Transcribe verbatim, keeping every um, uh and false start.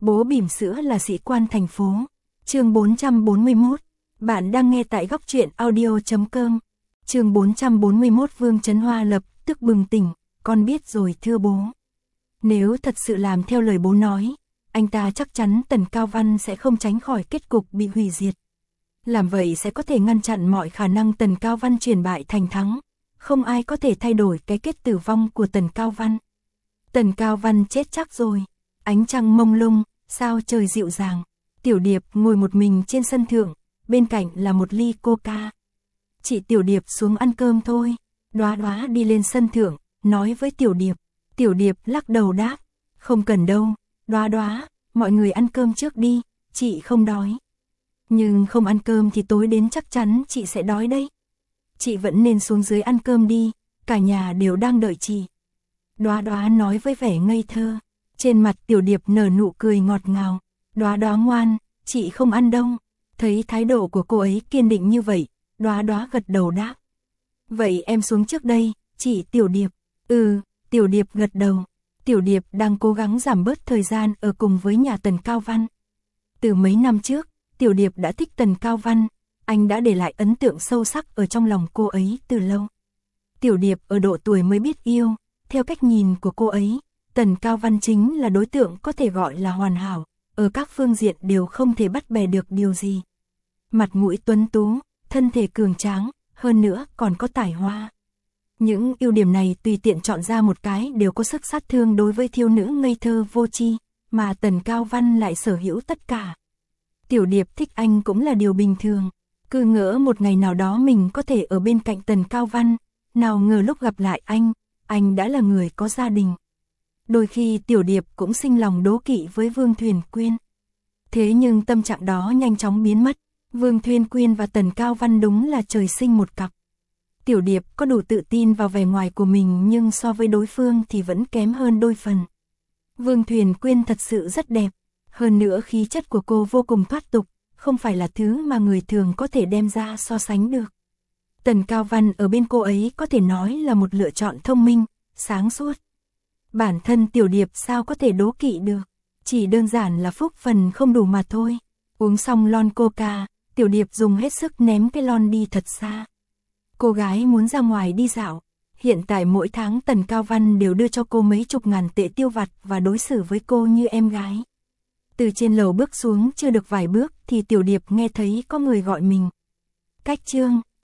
Bố bỉm sữa là sĩ quan thành phố. Chương bốn trăm bốn mươi mốt. Bạn đang nghe tại góc truyện audio chấm com. Chương bốn trăm bốn mươi mốt. Vương Chấn Hoa lập tức bừng tỉnh, con biết rồi thưa bố. Nếu thật sự làm theo lời bố nói, anh ta chắc chắn Tần Cao Văn sẽ không tránh khỏi kết cục bị hủy diệt. Làm vậy sẽ có thể ngăn chặn mọi khả năng Tần Cao Văn chuyển bại thành thắng. Không ai có thể thay đổi cái kết tử vong của Tần Cao Văn. Tần Cao Văn chết chắc rồi. Ánh trăng mông lung, sao trời dịu dàng. Tiểu Điệp ngồi một mình trên sân thượng, bên cạnh là một ly coca. Chị Tiểu Điệp xuống ăn cơm thôi. Đoá Đoá đi lên sân thượng, nói với Tiểu Điệp. Tiểu Điệp lắc đầu đáp, không cần đâu, Đoá Đoá, mọi người ăn cơm trước đi, chị không đói. Nhưng không ăn cơm thì tối đến chắc chắn chị sẽ đói đấy. Chị vẫn nên xuống dưới ăn cơm đi, cả nhà đều đang đợi chị. Đoá Đoá nói với vẻ ngây thơ. Trên mặt Tiểu Điệp nở nụ cười ngọt ngào. Đoá Đoá ngoan, chị không ăn đâu. Thấy thái độ của cô ấy kiên định như vậy, Đoá Đoá gật đầu đáp. Vậy em xuống trước đây, chị Tiểu Điệp. Ừ, Tiểu Điệp gật đầu. Tiểu Điệp đang cố gắng giảm bớt thời gian ở cùng với nhà Tần Cao Văn. Từ mấy năm trước, Tiểu Điệp đã thích Tần Cao Văn. Anh đã để lại ấn tượng sâu sắc ở trong lòng cô ấy từ lâu. Tiểu Điệp ở độ tuổi mới biết yêu, theo cách nhìn của cô ấy, Tần Cao Văn chính là đối tượng có thể gọi là hoàn hảo, ở các phương diện đều không thể bắt bè được điều gì. Mặt mũi tuấn tú, thân thể cường tráng, hơn nữa còn có tài hoa. Những ưu điểm này tùy tiện chọn ra một cái đều có sức sát thương đối với thiếu nữ ngây thơ vô tri, mà Tần Cao Văn lại sở hữu tất cả. Tiểu Điệp thích anh cũng là điều bình thường, cứ ngỡ một ngày nào đó mình có thể ở bên cạnh Tần Cao Văn, nào ngờ lúc gặp lại anh, anh đã là người có gia đình. Đôi khi Tiểu Điệp cũng sinh lòng đố kỵ với Vương Thuyền Quyên. Thế nhưng tâm trạng đó nhanh chóng biến mất, Vương Thuyền Quyên và Tần Cao Văn đúng là trời sinh một cặp. Tiểu Điệp có đủ tự tin vào vẻ ngoài của mình nhưng so với đối phương thì vẫn kém hơn đôi phần. Vương Thuyền Quyên thật sự rất đẹp, hơn nữa khí chất của cô vô cùng thoát tục, không phải là thứ mà người thường có thể đem ra so sánh được. Tần Cao Văn ở bên cô ấy có thể nói là một lựa chọn thông minh, sáng suốt. Bản thân Tiểu Điệp sao có thể đố kỵ được, chỉ đơn giản là phúc phần không đủ mà thôi. Uống xong lon coca, Tiểu Điệp dùng hết sức ném cái lon đi thật xa. Cô gái muốn ra ngoài đi dạo, hiện tại mỗi tháng Tần Cao Văn đều đưa cho cô mấy chục ngàn tệ tiêu vặt và đối xử với cô như em gái. Từ trên lầu bước xuống chưa được vài bước thì Tiểu Điệp nghe thấy có người gọi mình. Cách Trương,